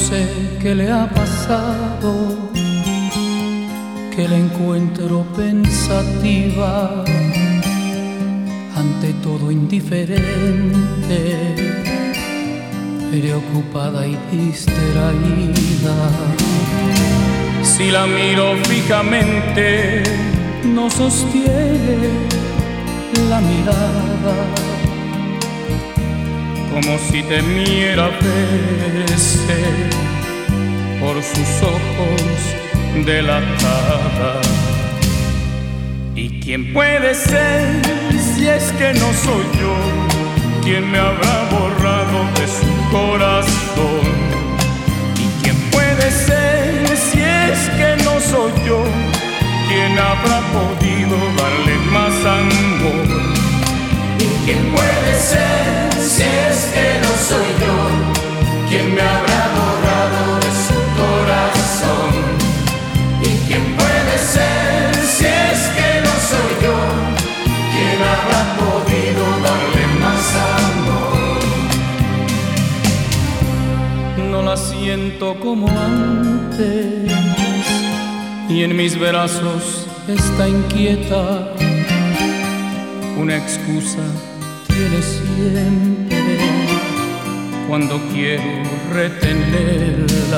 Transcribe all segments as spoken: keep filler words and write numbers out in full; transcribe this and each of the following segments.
sé qué le ha pasado, que la encuentro pensativa, ante todo indiferente, preocupada y distraída. Si la miro fijamente, no sostiene la mirada, como si temiera verse por sus ojos delatada. ¿Y quién puede ser si es que no soy yo? ¿Quién me habrá borrado de su corazón? ¿Y quién puede ser si es que no soy yo? ¿Quién habrá podido darle más amor? ¿Y quién puede ser si es que no soy yo? ¿Quién me habrá borrado de su corazón? ¿Y quién puede ser si es que no soy yo? ¿Quién habrá podido darle más amor? No la siento como antes, y en mis brazos está inquieta. Una excusa tiene siempre cuando quiero retenerla.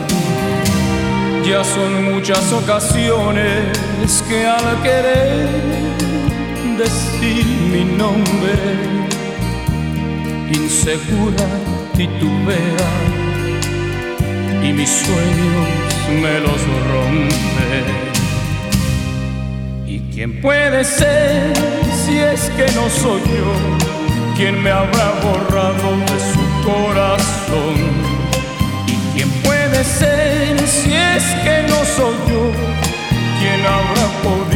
Ya son muchas ocasiones que al querer decir mi nombre, insegura titubea y mis sueños me los rompe. ¿Y quién puede ser si es que no soy yo? ¿Quién me habrá borrado de su corazón? ¿Y quién puede ser si es que no soy yo? ¿Quién habrá podido